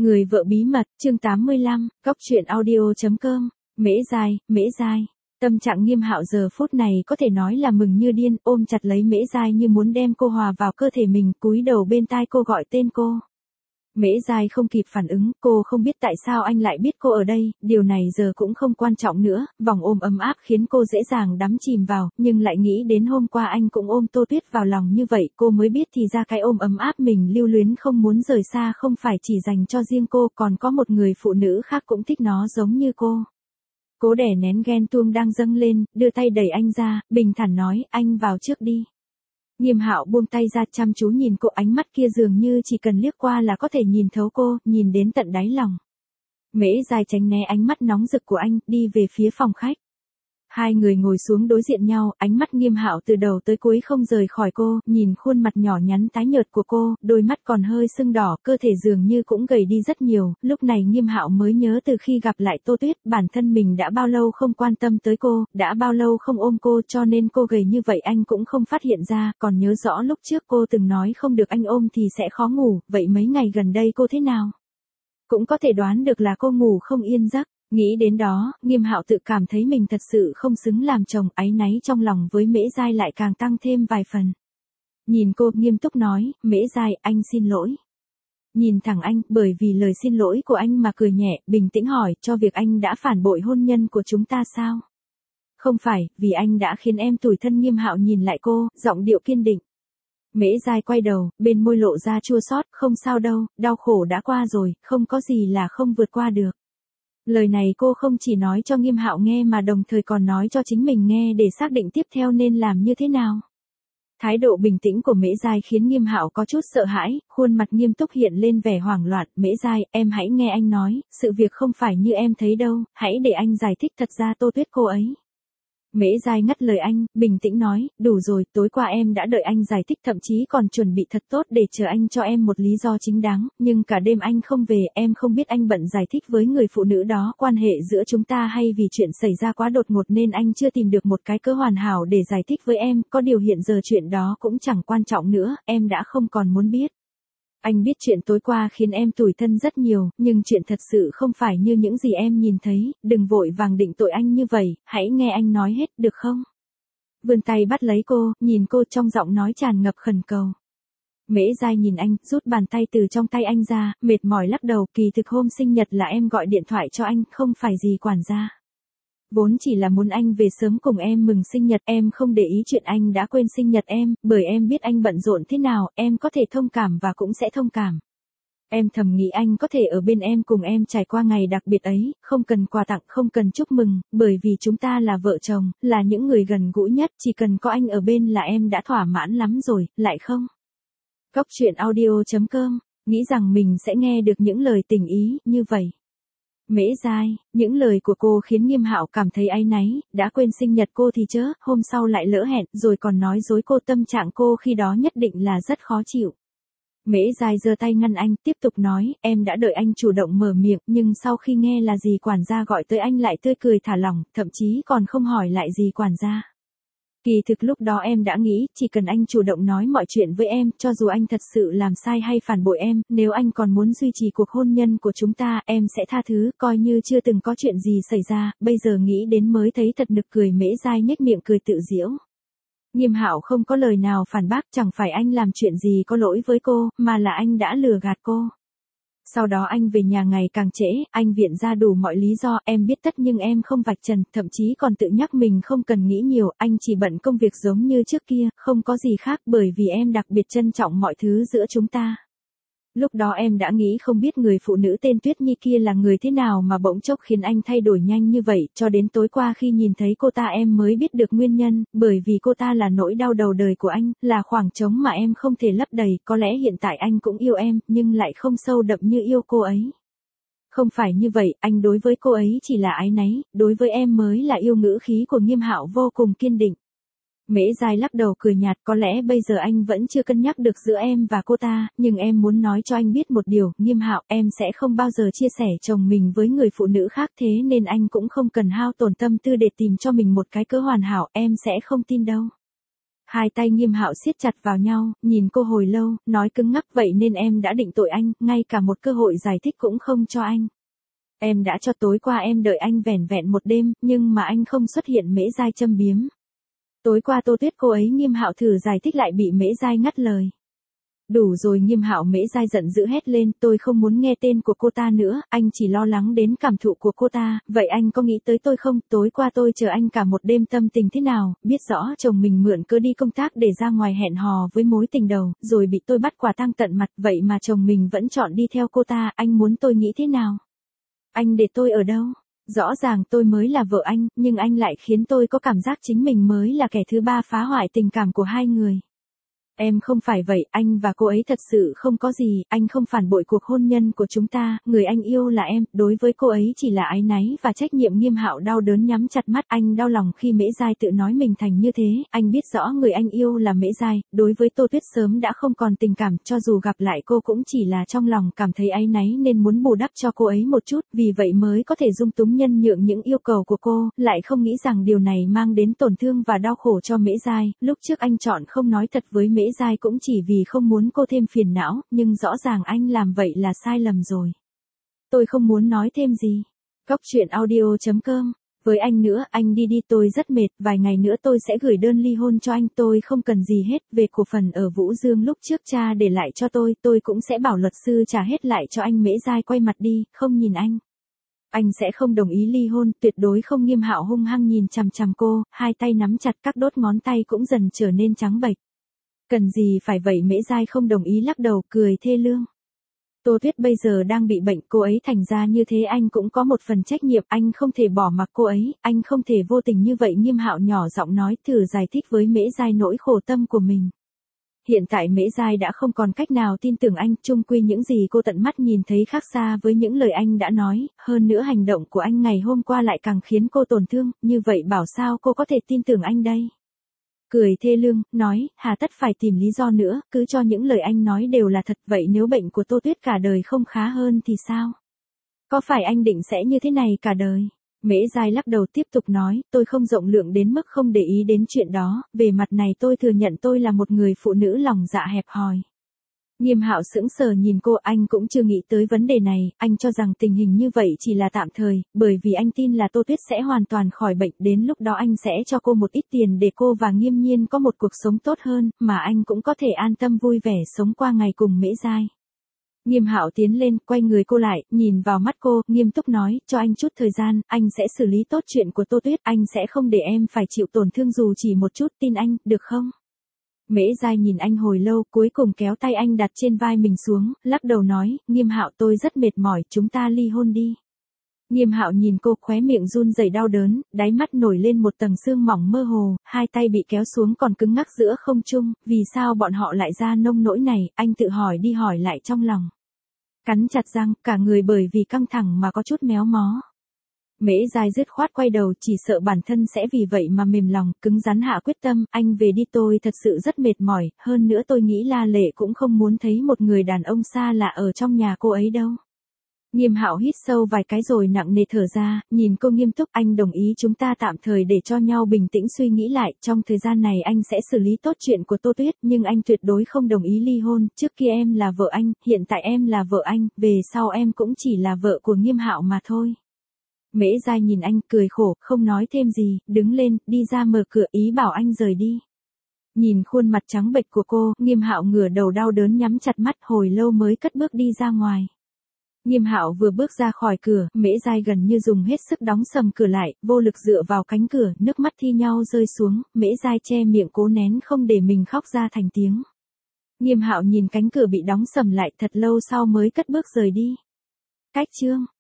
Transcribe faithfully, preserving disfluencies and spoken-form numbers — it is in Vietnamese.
Người vợ bí mật, chương tám mươi lăm, góc truyện audio chấm com, Mễ Giai, Mễ Giai. Tâm trạng Nghiêm Hạo giờ phút này có thể nói là mừng như điên, ôm chặt lấy Mễ Giai như muốn đem cô hòa vào cơ thể mình, cúi đầu bên tai cô gọi tên cô. Mễ Giai không kịp phản ứng, cô không biết tại sao anh lại biết cô ở đây, điều này giờ cũng không quan trọng nữa, vòng ôm ấm áp khiến cô dễ dàng đắm chìm vào, nhưng lại nghĩ đến hôm qua anh cũng ôm Tô Tuyết vào lòng như vậy, cô mới biết thì ra cái ôm ấm áp mình lưu luyến không muốn rời xa không phải chỉ dành cho riêng cô, còn có một người phụ nữ khác cũng thích nó giống như cô. Cố đè nén ghen tuông đang dâng lên, đưa tay đẩy anh ra, bình thản nói, anh vào trước đi. Nghiêm Hạo buông tay ra chăm chú nhìn cô, ánh mắt kia dường như chỉ cần liếc qua là có thể nhìn thấu cô, nhìn đến tận đáy lòng. Mễ Giai tránh né ánh mắt nóng rực của anh, đi về phía phòng khách. Hai người ngồi xuống đối diện nhau, ánh mắt Nghiêm Hạo từ đầu tới cuối không rời khỏi cô, nhìn khuôn mặt nhỏ nhắn tái nhợt của cô, đôi mắt còn hơi sưng đỏ, cơ thể dường như cũng gầy đi rất nhiều, lúc này Nghiêm Hạo mới nhớ từ khi gặp lại Tô Tuyết, bản thân mình đã bao lâu không quan tâm tới cô, đã bao lâu không ôm cô, cho nên cô gầy như vậy anh cũng không phát hiện ra, còn nhớ rõ lúc trước cô từng nói không được anh ôm thì sẽ khó ngủ, vậy mấy ngày gần đây cô thế nào? Cũng có thể đoán được là cô ngủ không yên giấc. Nghĩ đến đó, Nghiêm Hạo tự cảm thấy mình thật sự không xứng làm chồng, áy náy trong lòng với Mễ Giai lại càng tăng thêm vài phần. Nhìn cô, nghiêm túc nói, Mễ Giai, anh xin lỗi. Nhìn thẳng anh, bởi vì lời xin lỗi của anh mà cười nhẹ, bình tĩnh hỏi, cho việc anh đã phản bội hôn nhân của chúng ta sao? Không phải, vì anh đã khiến em tủi thân. Nghiêm Hạo nhìn lại cô, giọng điệu kiên định. Mễ Giai quay đầu, bên môi lộ ra chua xót, không sao đâu, đau khổ đã qua rồi, không có gì là không vượt qua được. Lời này cô không chỉ nói cho Nghiêm Hạo nghe mà đồng thời còn nói cho chính mình nghe để xác định tiếp theo nên làm như thế nào. Thái độ bình tĩnh của Mễ Giai khiến Nghiêm Hạo có chút sợ hãi, khuôn mặt nghiêm túc hiện lên vẻ hoảng loạn. Mễ Giai, em hãy nghe anh nói, sự việc không phải như em thấy đâu, hãy để anh giải thích. Thật ra Tô Tuyết cô ấy. Mễ Giai ngắt lời anh, bình tĩnh nói, đủ rồi, tối qua em đã đợi anh giải thích, thậm chí còn chuẩn bị thật tốt để chờ anh cho em một lý do chính đáng, nhưng cả đêm anh không về, em không biết anh bận giải thích với người phụ nữ đó quan hệ giữa chúng ta hay vì chuyện xảy ra quá đột ngột nên anh chưa tìm được một cái cớ hoàn hảo để giải thích với em, có điều hiện giờ chuyện đó cũng chẳng quan trọng nữa, em đã không còn muốn biết. Anh biết chuyện tối qua khiến em tủi thân rất nhiều, nhưng chuyện thật sự không phải như những gì em nhìn thấy, đừng vội vàng định tội anh như vậy, hãy nghe anh nói hết được không? Vươn tay bắt lấy cô, nhìn cô trong giọng nói tràn ngập khẩn cầu. Mễ Giai nhìn anh, rút bàn tay từ trong tay anh ra, mệt mỏi lắc đầu, kỳ thực hôm sinh nhật là em gọi điện thoại cho anh, không phải gì quản gia. Vốn chỉ là muốn anh về sớm cùng em mừng sinh nhật, em không để ý chuyện anh đã quên sinh nhật em, bởi em biết anh bận rộn thế nào, em có thể thông cảm và cũng sẽ thông cảm. Em thầm nghĩ anh có thể ở bên em cùng em trải qua ngày đặc biệt ấy, không cần quà tặng, không cần chúc mừng, bởi vì chúng ta là vợ chồng, là những người gần gũi nhất, chỉ cần có anh ở bên là em đã thỏa mãn lắm rồi, lại không? Góc truyện audio chấm com, nghĩ rằng mình sẽ nghe được những lời tình ý như vậy. Mễ Giai, những lời của cô khiến Nghiêm Hạo cảm thấy áy náy, đã quên sinh nhật cô thì chớ, hôm sau lại lỡ hẹn, rồi còn nói dối cô, tâm trạng cô khi đó nhất định là rất khó chịu. Mễ Giai giơ tay ngăn anh, tiếp tục nói, em đã đợi anh chủ động mở miệng, nhưng sau khi nghe là gì quản gia gọi tới anh lại tươi cười thả lỏng, thậm chí còn không hỏi lại gì quản gia. Kỳ thực lúc đó em đã nghĩ, chỉ cần anh chủ động nói mọi chuyện với em, cho dù anh thật sự làm sai hay phản bội em, nếu anh còn muốn duy trì cuộc hôn nhân của chúng ta, em sẽ tha thứ, coi như chưa từng có chuyện gì xảy ra, bây giờ nghĩ đến mới thấy thật nực cười. Mễ Giai nhếch miệng cười tự giễu. Nghiêm Hạo không có lời nào phản bác, chẳng phải anh làm chuyện gì có lỗi với cô, mà là anh đã lừa gạt cô. Sau đó anh về nhà ngày càng trễ, anh viện ra đủ mọi lý do, em biết tất nhưng em không vạch trần, thậm chí còn tự nhắc mình không cần nghĩ nhiều, anh chỉ bận công việc giống như trước kia, không có gì khác, bởi vì em đặc biệt trân trọng mọi thứ giữa chúng ta. Lúc đó em đã nghĩ không biết người phụ nữ tên Tuyết Nhi kia là người thế nào mà bỗng chốc khiến anh thay đổi nhanh như vậy, cho đến tối qua khi nhìn thấy cô ta em mới biết được nguyên nhân, bởi vì cô ta là nỗi đau đầu đời của anh, là khoảng trống mà em không thể lấp đầy, có lẽ hiện tại anh cũng yêu em, nhưng lại không sâu đậm như yêu cô ấy. Không phải như vậy, anh đối với cô ấy chỉ là áy náy, đối với em mới là yêu. Ngữ khí của Nghiêm Hạo vô cùng kiên định. Mễ Giai lắc đầu cười nhạt, có lẽ bây giờ anh vẫn chưa cân nhắc được giữa em và cô ta, nhưng em muốn nói cho anh biết một điều, Nghiêm Hạo, em sẽ không bao giờ chia sẻ chồng mình với người phụ nữ khác, thế nên anh cũng không cần hao tổn tâm tư để tìm cho mình một cái cớ hoàn hảo, em sẽ không tin đâu. Hai tay Nghiêm Hạo siết chặt vào nhau, nhìn cô hồi lâu, nói cứng ngắc vậy nên em đã định tội anh, ngay cả một cơ hội giải thích cũng không cho anh. Em đã cho tối qua em đợi anh vẻn vẹn một đêm, nhưng mà anh không xuất hiện. Mễ Giai châm biếm. Tối qua Tô Tuyết cô ấy. Nghiêm Hạo thử giải thích lại bị Mễ Giai ngắt lời. Đủ rồi Nghiêm Hạo. Mễ Giai giận dữ hét lên, tôi không muốn nghe tên của cô ta nữa, anh chỉ lo lắng đến cảm thụ của cô ta, vậy anh có nghĩ tới tôi không? Tối qua tôi chờ anh cả một đêm, tâm tình thế nào, biết rõ chồng mình mượn cớ đi công tác để ra ngoài hẹn hò với mối tình đầu, rồi bị tôi bắt quả tang tận mặt, vậy mà chồng mình vẫn chọn đi theo cô ta, anh muốn tôi nghĩ thế nào? Anh để tôi ở đâu? Rõ ràng tôi mới là vợ anh, nhưng anh lại khiến tôi có cảm giác chính mình mới là kẻ thứ ba phá hoại tình cảm của hai người. Em không phải vậy, anh và cô ấy thật sự không có gì, anh không phản bội cuộc hôn nhân của chúng ta, người anh yêu là em, đối với cô ấy chỉ là áy náy và trách nhiệm. Nghiêm Hạo đau đớn nhắm chặt mắt, anh đau lòng khi Mễ Giai tự nói mình thành như thế, anh biết rõ người anh yêu là Mễ Giai, đối với Tô Tuyết sớm đã không còn tình cảm, cho dù gặp lại cô cũng chỉ là trong lòng cảm thấy áy náy nên muốn bù đắp cho cô ấy một chút, vì vậy mới có thể dung túng nhân nhượng những yêu cầu của cô, lại không nghĩ rằng điều này mang đến tổn thương và đau khổ cho Mễ Giai. Lúc trước anh chọn không nói thật với Mễ Giai cũng chỉ vì không muốn cô thêm phiền não, nhưng rõ ràng anh làm vậy là sai lầm rồi. Tôi không muốn nói thêm gì. Cóc truyện audio chấm com. Với anh nữa, anh đi đi, tôi rất mệt, vài ngày nữa tôi sẽ gửi đơn ly hôn cho anh, tôi không cần gì hết, về cổ phần ở Vũ Dương lúc trước cha để lại cho tôi, tôi cũng sẽ bảo luật sư trả hết lại cho anh. Mễ Giai quay mặt đi, không nhìn anh. Anh sẽ không đồng ý ly hôn, tuyệt đối không. Nghiêm Hạo hung hăng nhìn chằm chằm cô, hai tay nắm chặt, các đốt ngón tay cũng dần trở nên trắng bệch. Cần gì phải vậy? Mễ Giai không đồng ý, lắc đầu, cười thê lương. Tô Tuyết bây giờ đang bị bệnh, cô ấy thành ra như thế anh cũng có một phần trách nhiệm, anh không thể bỏ mặc cô ấy, anh không thể vô tình như vậy. Nghiêm Hạo nhỏ giọng nói, thử giải thích với Mễ Giai nỗi khổ tâm của mình. Hiện tại Mễ Giai đã không còn cách nào tin tưởng anh, chung quy những gì cô tận mắt nhìn thấy khác xa với những lời anh đã nói, hơn nữa hành động của anh ngày hôm qua lại càng khiến cô tổn thương, như vậy bảo sao cô có thể tin tưởng anh đây? Cười thê lương, nói, hà tất phải tìm lý do nữa, cứ cho những lời anh nói đều là thật. Vậy nếu bệnh của Tô Tuyết cả đời không khá hơn thì sao? Có phải anh định sẽ như thế này cả đời? Mễ Giai lắc đầu tiếp tục nói, tôi không rộng lượng đến mức không để ý đến chuyện đó, về mặt này tôi thừa nhận tôi là một người phụ nữ lòng dạ hẹp hòi. Nghiêm Hạo sững sờ nhìn cô, anh cũng chưa nghĩ tới vấn đề này, anh cho rằng tình hình như vậy chỉ là tạm thời, bởi vì anh tin là Tô Tuyết sẽ hoàn toàn khỏi bệnh, đến lúc đó anh sẽ cho cô một ít tiền để cô và Nghiêm Nhiên có một cuộc sống tốt hơn, mà anh cũng có thể an tâm vui vẻ sống qua ngày cùng Mễ Giai. Nghiêm Hạo tiến lên, quay người cô lại, nhìn vào mắt cô, nghiêm túc nói, cho anh chút thời gian, anh sẽ xử lý tốt chuyện của Tô Tuyết, anh sẽ không để em phải chịu tổn thương dù chỉ một chút, tin anh, được không? Mễ Giai nhìn anh hồi lâu, cuối cùng kéo tay anh đặt trên vai mình xuống, lắc đầu nói, Nghiêm Hạo tôi rất mệt mỏi, chúng ta ly hôn đi. Nghiêm Hạo nhìn cô, khóe miệng run rẩy đau đớn, đáy mắt nổi lên một tầng sương mỏng mơ hồ, hai tay bị kéo xuống còn cứng ngắc giữa không trung, vì sao bọn họ lại ra nông nỗi này, anh tự hỏi đi hỏi lại trong lòng. Cắn chặt răng, cả người bởi vì căng thẳng mà có chút méo mó. Mễ Giai dứt khoát quay đầu, chỉ sợ bản thân sẽ vì vậy mà mềm lòng, cứng rắn hạ quyết tâm, anh về đi, tôi thật sự rất mệt mỏi, hơn nữa tôi nghĩ La Lệ cũng không muốn thấy một người đàn ông xa lạ ở trong nhà cô ấy đâu. Nghiêm Hạo hít sâu vài cái rồi nặng nề thở ra, nhìn cô nghiêm túc, anh đồng ý chúng ta tạm thời để cho nhau bình tĩnh suy nghĩ lại, trong thời gian này anh sẽ xử lý tốt chuyện của Tô Tuyết, nhưng anh tuyệt đối không đồng ý ly hôn, trước kia em là vợ anh, hiện tại em là vợ anh, về sau em cũng chỉ là vợ của Nghiêm Hạo mà thôi. Mễ Giai nhìn anh, cười khổ, không nói thêm gì, đứng lên, đi ra mở cửa, ý bảo anh rời đi. Nhìn khuôn mặt trắng bệch của cô, Nghiêm Hạo ngửa đầu đau đớn nhắm chặt mắt, hồi lâu mới cất bước đi ra ngoài. Nghiêm Hạo vừa bước ra khỏi cửa, Mễ Giai gần như dùng hết sức đóng sầm cửa lại, vô lực dựa vào cánh cửa, nước mắt thi nhau rơi xuống, Mễ Giai che miệng cố nén không để mình khóc ra thành tiếng. Nghiêm Hạo nhìn cánh cửa bị đóng sầm lại thật lâu sau mới cất bước rời đi. Cách chương